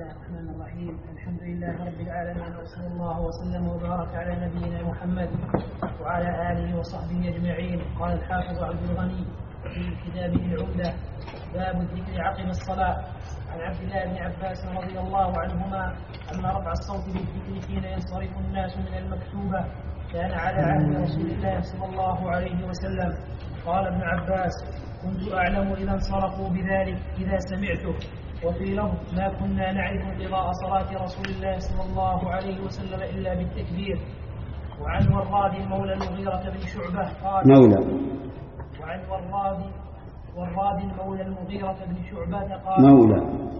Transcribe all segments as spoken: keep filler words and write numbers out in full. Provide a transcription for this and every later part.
الله الرحمن الرحيم. الحمد لله رب العالمين، وصلى الله وسلم وبارك على نبينا محمد وعلى آله وصحبه أجمعين. قال الحافظ عبد الغني في كتابه العمدة: باب الذكر عقب الصلاة. عن عبد الله بن عباس رضي الله عنهما أن رفع الصوت بالذكر حين ينصرف الناس من المكتوبة كان على عهد رسول الله صلى الله عليه وسلم. قال ابن عباس: كنت أعلم إذا انصرفوا بذلك إذا سمعته. وفي لفظ: ما كنا نعرف انقضاء صلاة رسول الله صلى الله عليه وسلم إلا بالتكبير. وعن وراد مولى المغيرة بن شعبة قال: مولى وعن وراد وراد مولى المغيرة بن شعبة قال: مولى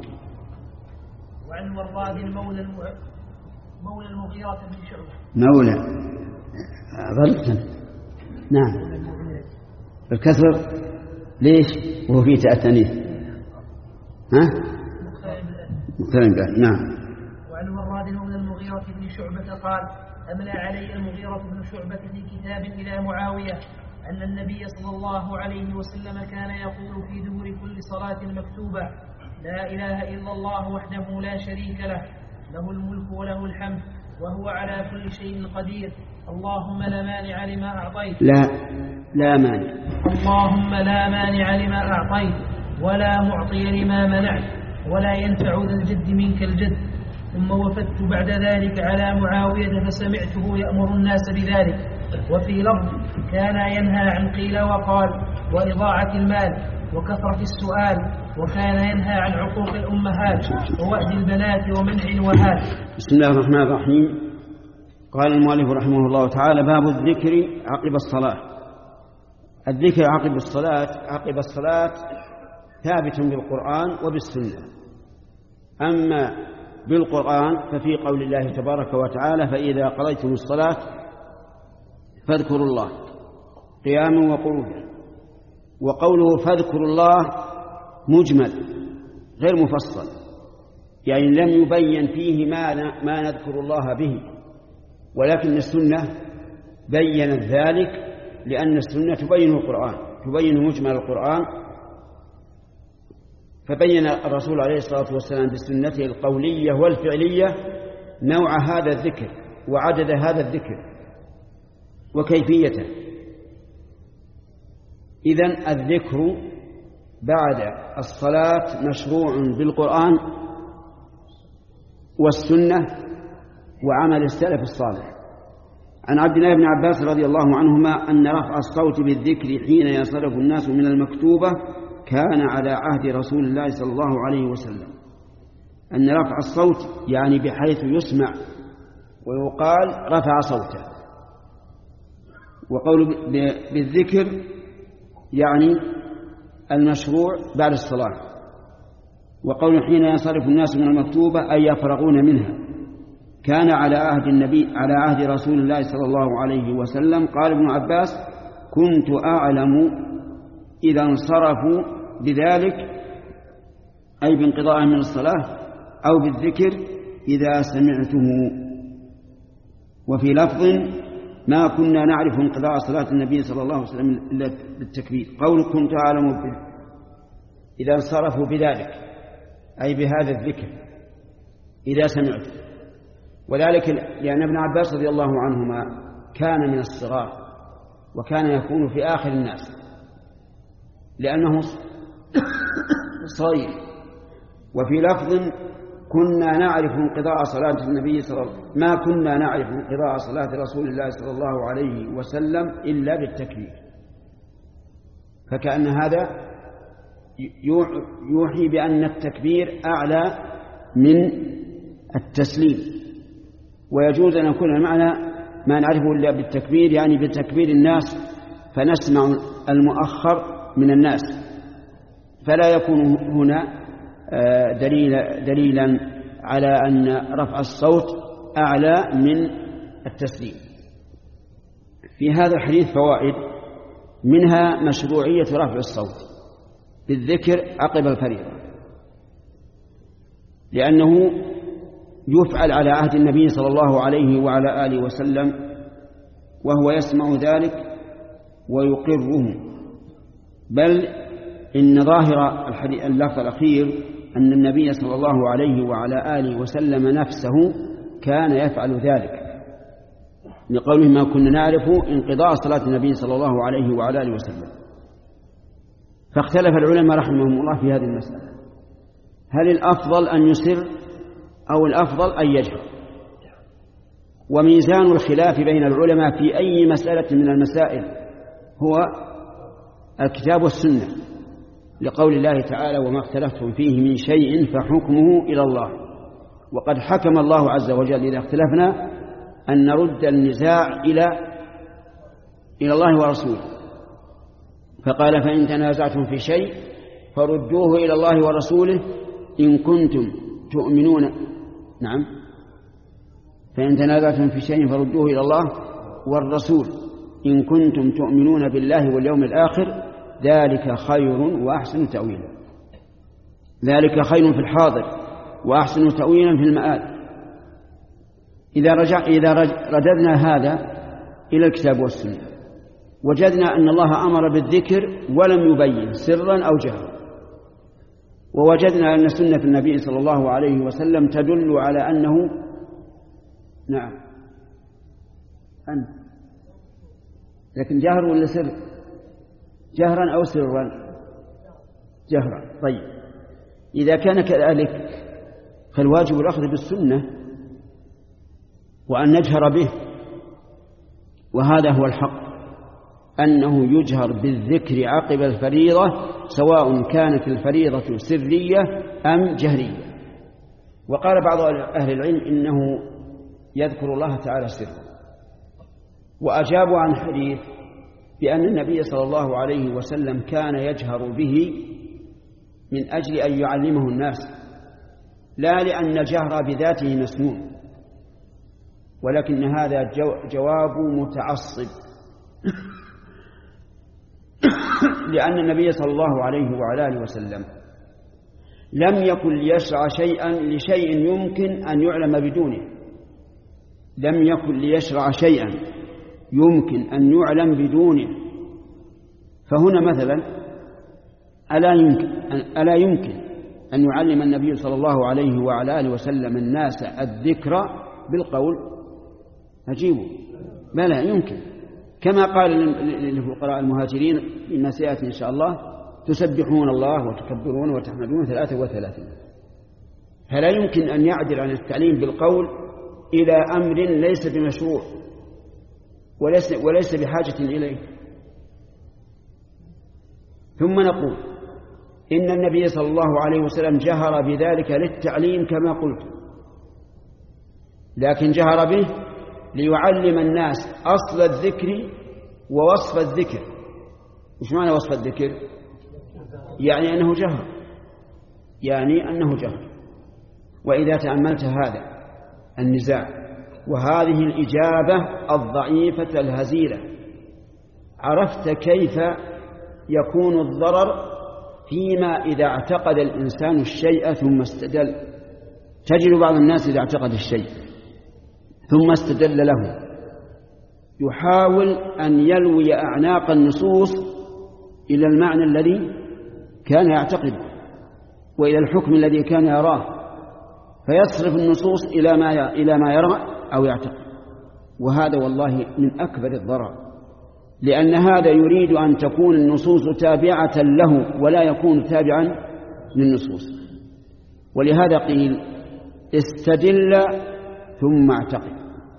وعن وراد مولى الم... مولى المغيرة بن شعبة مولى ظلت نعم الكسر ليش وهو في تاء التانيث ها مقترن به. نعم. وعن وراد مولى المغيرة بن شعبة قال: أملى علي المغيرة بن شعبة في كتاب إلى معاوية أن النبي صلى الله عليه وسلم كان يقول في دبر كل صلاة مكتوبة: لا إله إلا الله وحده لا شريك له، له الملك وله الحمد وهو على كل شيء قدير، اللهم لا مانع لما أعطيت لا لا مانع اللهم لا مانع لما أعطيت ولا معطي لما منعت ولا ينفع ذا الجد منك الجد. ثم وفدت بعد ذلك على معاوية فسمعته يأمر الناس بذلك. وفي لفظ: كان ينهى عن قيل وقال وإضاعة المال وكثرة السؤال، وكان ينهى عن عقوق الأمهات ووأد البنات ومنع وهات. بسم الله الرحمن الرحيم. قال المؤلف رحمه الله تعالى: باب الذكر عقب الصلاة. الذكر عقب الصلاة عقب الصلاة ثابت بالقرآن وبالسنة. أما بالقرآن ففي قول الله تبارك وتعالى: فإذا قضيتم الصلاة فاذكروا الله قياما وقعودا. وقوله فاذكروا الله مجمل غير مفصل، يعني لم يبين فيه ما ما نذكر الله به، ولكن السنة بينت ذلك، لأن السنة تبين القرآن تبين مجمل القرآن. فبين الرسول عليه الصلاة والسلام بسنته القولية والفعلية نوع هذا الذكر وعدد هذا الذكر وكيفيته. إذن الذكر بعد الصلاة مشروع بالقرآن والسنة وعمل السلف الصالح. عن عبد الله بن عباس رضي الله عنهما أن رفع الصوت بالذكر حين ينصرف الناس من المكتوبة كان على عهد رسول الله صلى الله عليه وسلم. أن رفع الصوت يعني بحيث يسمع ويقال رفع صوته. وقول بالذكر يعني المشروع بعد الصلاة. وقول حين ينصرف الناس من المكتوبة أي يفرغون منها كان على عهد النبي على عهد رسول الله صلى الله عليه وسلم. قال ابن عباس: كنت أعلم إذا انصرفوا بذلك أي بانقضاء من الصلاة أو بالذكر إذا سمعته. وفي لفظ: ما كنا نعرف انقضاء صلاة النبي صلى الله عليه وسلم إلا بالتكبير. قول كنت أعلم إذا انصرفوا بذلك أي بهذا الذكر إذا سمعته. وذلك لأن ابن عباس رضي الله عنهما كان من الصغار وكان يكون في آخر الناس لأنه صغير. وفي لفظ: كنا نعرف انقضاء صلاة النبي صلى الله عليه وسلم ما كنا نعرف انقضاء صلاة رسول الله صلى الله عليه وسلم إلا بالتكبير. فكأن هذا يوحي بأن التكبير أعلى من التسليم. ويجوز أن يكون المعنى ما نعرفه إلا بالتكبير، يعني بتكبير الناس فنسمع المؤخر من الناس، فلا يكون هنا دليل دليلا على أن رفع الصوت أعلى من التسليم. في هذا الحديث فوائد، منها مشروعية رفع الصوت بالذكر عقب الفريضة، لأنه يفعل على عهد النبي صلى الله عليه وعلى آله وسلم وهو يسمع ذلك ويقره. بل إن ظاهر اللفظ الأخير أن النبي صلى الله عليه وعلى آله وسلم نفسه كان يفعل ذلك، لقوله ما كنا نعرف انقضاء صلاة النبي صلى الله عليه وعلى آله وسلم. فاختلف العلماء رحمهم الله في هذه المسألة، هل الأفضل أن يسر أو الأفضل أن يجهر؟ وميزان الخلاف بين العلماء في أي مسألة من المسائل هو الكتاب والسنة، لقول الله تعالى وما اختلفتم فيه من شيء فحكمه إلى الله. وقد حكم الله عز وجل إذا اختلفنا أن نرد النزاع إلى إلى الله ورسوله، فقال فإن تنازعتم في شيء فردوه إلى الله ورسوله إن كنتم تؤمنون نعم فإن تنازعتم في شيء فردوه إلى الله والرسول إن كنتم تؤمنون بالله واليوم الآخر ذلك خير وأحسن تأويلا. ذلك خير في الحاضر وأحسن تأويلا في المآل. إذا رجع إذا رددنا هذا إلى الكتاب والسنة وجدنا أن الله أمر بالذكر ولم يبين سرا أو جهرا، ووجدنا أن سنة النبي صلى الله عليه وسلم تدل على أنه نعم أنت لكن جهر ولا سر؟ جهرا أو سرا؟ جهرا. طيب إذا كان كذلك فالواجب الأخذ بالسنة وأن نجهر به، وهذا هو الحق أنه يجهر بالذكر عقب الفريضة سواء كانت الفريضة سرية أم جهرية. وقال بعض أهل العلم إنه يذكر الله تعالى سرا، وأجابوا عن حديث بأن النبي صلى الله عليه وسلم كان يجهر به من أجل أن يعلمه الناس، لا لأن الجهر بذاته مسنون، ولكن هذا جواب متعصب لأن النبي صلى الله عليه وعلى آله وسلم لم يكن ليشرع شيئا لشيء يمكن أن يعلم بدونه، لم يكن ليشرع شيئا يمكن أن يعلم بدونه. فهنا مثلا ألا يمكن ألا يمكن أن يعلم النبي صلى الله عليه وعلى آله وسلم الناس الذكر بالقول؟ أجيبوا ما لا يمكن، كما قال للفقراء المهاجرين فيما سيأتي إن شاء الله تسبحون الله وتكبرون وتحمدون ثلاثة وثلاثين. فلا يمكن أن يعدل عن التعليم بالقول إلى أمر ليس بمشروع وليس, وليس بحاجة إليه. ثم نقول إن النبي صلى الله عليه وسلم جهر بذلك للتعليم كما قلت، لكن جهر به ليعلم الناس أصل الذكر ووصف الذكر. إيش معنى وصف الذكر؟ يعني أنه جهر، يعني أنه جهر. وإذا تأملت هذا النزاع وهذه الإجابة الضعيفة الهزيلة عرفت كيف يكون الضرر فيما إذا اعتقد الإنسان الشيء ثم استدل. تجد بعض الناس إذا اعتقد الشيء ثم استدل له يحاول أن يلوي أعناق النصوص إلى المعنى الذي كان يعتقده وإلى الحكم الذي كان يراه، فيصرف النصوص إلى ما إلى ما يرى أو يعتقد. وهذا والله من أكبر الضرر، لأن هذا يريد أن تكون النصوص تابعة له ولا يكون تابعا للنصوص. ولهذا قيل استدل ثم اعتقد،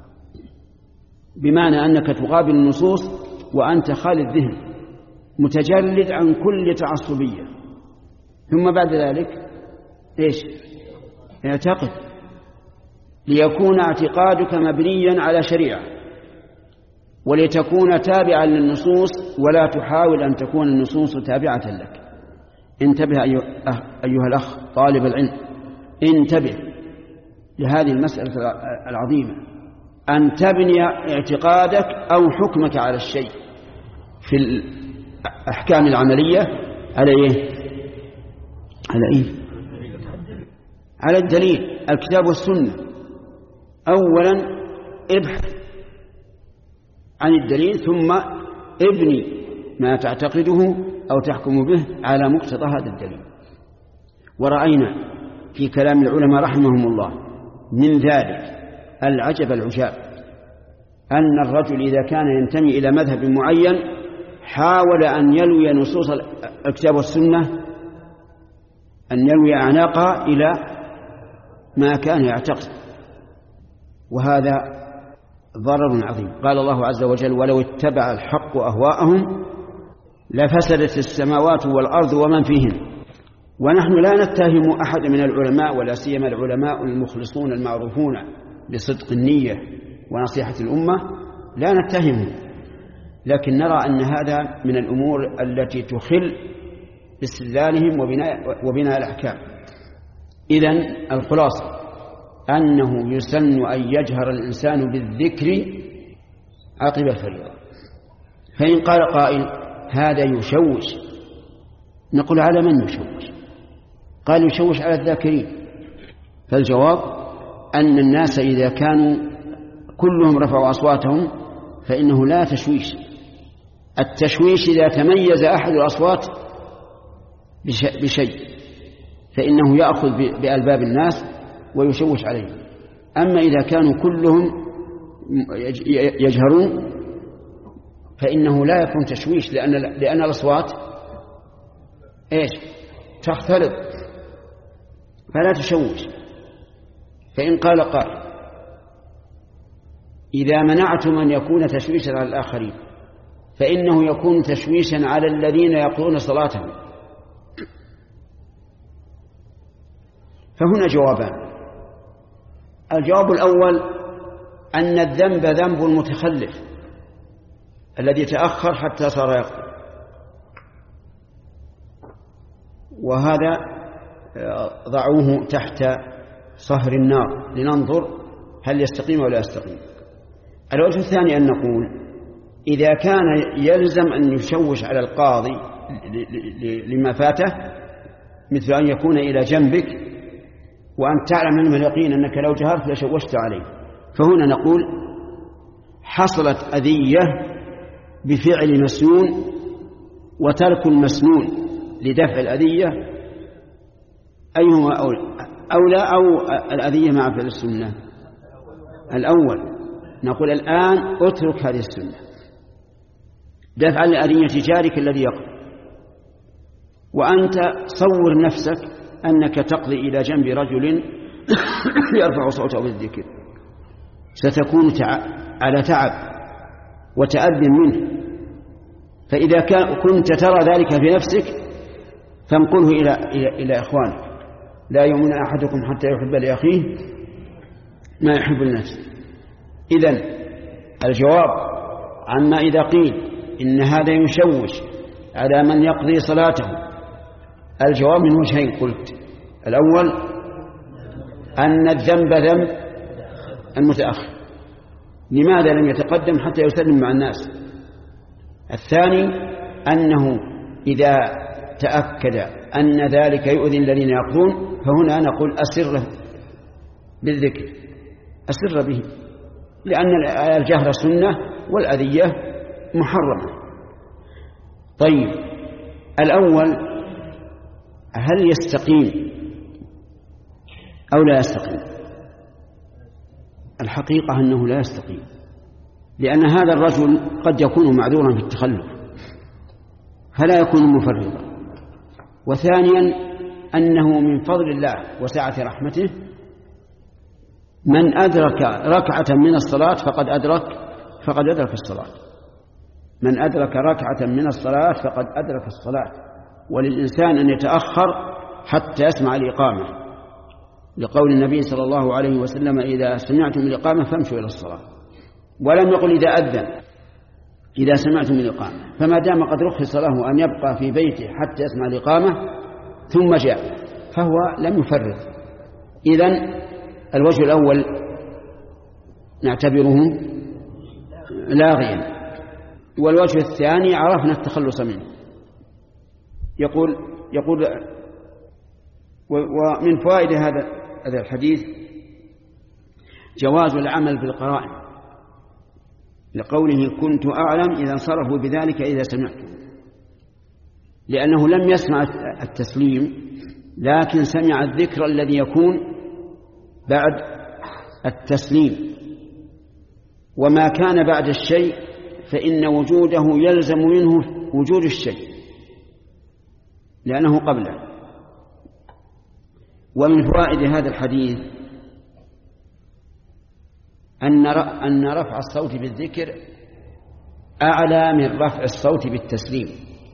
بمعنى أنك تقابل النصوص وأنت خالي الذهن متجرد عن كل تعصبية، ثم بعد ذلك إيش؟ اعتقد، ليكون اعتقادك مبنيا على شريعة ولتكون تابعا للنصوص ولا تحاول أن تكون النصوص تابعة لك. انتبه أيها الأخ طالب العلم، انتبه لهذه المسألة العظيمة، أن تبني اعتقادك أو حكمك على الشيء في الأحكام العملية على إيه؟ على إيه؟ على الدليل الكتاب والسنة. أولا ابحث عن الدليل ثم ابني ما تعتقده أو تحكم به على مقتضى هذا الدليل. ورأينا في كلام العلماء رحمهم الله من ذلك العجب العجاب أن الرجل إذا كان ينتمي إلى مذهب معين حاول أن يلوي نصوص الكتاب والسنة، أن يلوي أعناقها إلى ما كان يعتقد، وهذا ضرر عظيم. قال الله عز وجل: ولو اتبع الحق أهواءهم لفسدت السماوات والأرض ومن فيهن. ونحن لا نتهم أحد من العلماء، ولا سيما العلماء المخلصون المعروفون بصدق النية ونصيحة الأمة، لا نتهمهم، لكن نرى أن هذا من الأمور التي تخل باستدلالهم وبناء, وبناء الأحكام. إذن الخلاصة أنه يسن أن يجهر الإنسان بالذكر عقب الفريضة. فإن قال قائل: هذا يشوش، نقول: على من يشوش؟ قال: يشوش على الذاكرين. فالجواب أن الناس إذا كانوا كلهم رفعوا أصواتهم فإنه لا تشويش. التشويش إذا تميز أحد الأصوات بشيء فإنه يأخذ بألباب الناس ويشوش عليهم. أما إذا كانوا كلهم يجهرون فإنه لا يكون تشويش، لأن, لأن الأصوات إيش؟ تختلط، فلا تشوش. فإن قال قائل: إذا منعتم أن يكون تشويشا على الآخرين فإنه يكون تشويشا على الذين يقضون صلاتهم. فهنا جوابان: الجواب الأول أن الذنب ذنب المتخلف الذي تأخر حتى صار يقضي، وهذا ضعوه تحت صهر النار لننظر هل يستقيم ولا يستقيم. الوجه الثاني أن نقول: إذا كان يلزم أن يشوش على القاضي لما فاته، مثل أن يكون إلى جنبك وأن تعلم علم اليقين أنك لو جهرت لشوشت عليه، فهنا نقول: حصلت أذية بفعل مسنون، وترك المسنون لدفع الأذية أيهما أولى، أو الأذية مع فعل السنة؟ الأول. نقول: الآن اترك هذه السنة، دفع الأذية جارك الذي يقضي، وأنت صور نفسك أنك تقضي إلى جنب رجل يرفع صوته بالذكر، ستكون على تعب وتأذن منه. فإذا كنت ترى ذلك في نفسك فانقله إلى, إلى, إلى إخوانك. لا يؤمن أحدكم حتى يحب لأخيه ما يحب لنفسه. إذن الجواب عما إذا قيل إن هذا يشوش على من يقضي صلاته، الجواب من وجهين قلت: الأول أن الذنب ذنب المتأخر، لماذا لم يتقدم حتى يسلم مع الناس؟ الثاني أنه إذا تأكد أن ذلك يؤذي الذين يقضون فهنا نقول: أسر بالذكر، أسر به، لأن الجهر سنة والأذية محرمة. طيب، الأول هل يستقيم أو لا يستقيم؟ الحقيقة أنه لا يستقيم، لأن هذا الرجل قد يكون معذورا في التخلف فلا يكون مفرطا. وثانيا أنه من فضل الله وسعة رحمته من أدرك ركعة من الصلاة فقد أدرك فقد أدرك الصلاة. من أدرك ركعة من الصلاة فقد أدرك الصلاة. وللإنسان أن يتأخر حتى يسمع الإقامة، لقول النبي صلى الله عليه وسلم: إذا سمعتم الإقامة فامشوا إلى الصلاة. ولم يقل إذا أذن، إذا سمعتم الإقامة. فما دام قد رخص له أن يبقى في بيته حتى يسمع الإقامة ثم جاء فهو لم يفرط. إذن الوجه الأول نعتبره لاغيا، والوجه الثاني عرفنا التخلص منه. يقول يقول ومن فوائد هذا هذا الحديث جواز العمل بالقرائن، لقوله: كنت أعلم إذا انصرفوا بذلك إذا سمعت، لأنه لم يسمع التسليم لكن سمع الذكر الذي يكون بعد التسليم، وما كان بعد الشيء فإن وجوده يلزم منه وجود الشيء لأنه قبله. ومن فوائد هذا الحديث أن رفع الصوت بالذكر أعلى من رفع الصوت بالتسليم،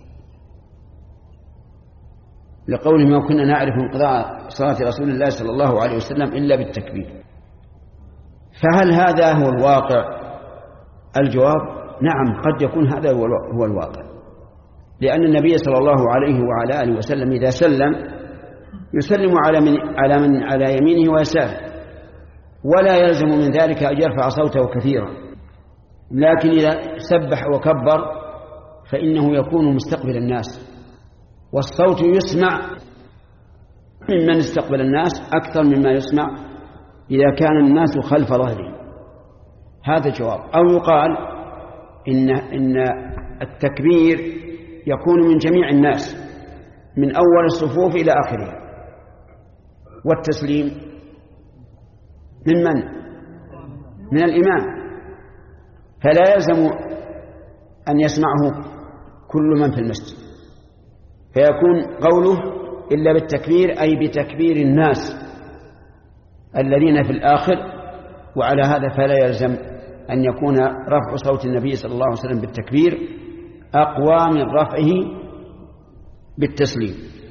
لقوله ما كنا نعرف انقضاء صلاة رسول الله صلى الله عليه وسلم إلا بالتكبير. فهل هذا هو الواقع؟ الجواب نعم، قد يكون هذا هو الواقع، لأن النبي صلى الله عليه وعلى آله وسلم إذا سلم يسلم على من على من على يمينه ويساره، ولا يلزم من ذلك أن يرفع صوته كثيرا، لكن إذا سبح وكبر فإنه يكون مستقبل الناس، والصوت يسمع ممن استقبل الناس أكثر مما يسمع إذا كان الناس خلف ظهره. هذا جواب. أو يقال إن إن التكبير يكون من جميع الناس من أول الصفوف إلى آخرها، والتسليم من من؟ من الإمام، فلا يلزم أن يسمعه كل من في المسجد، فيكون قوله إلا بالتكبير أي بتكبير الناس الذين في الآخر. وعلى هذا فلا يلزم أن يكون رفع صوت النبي صلى الله عليه وسلم بالتكبير أقوى من رفعه بالتسليم.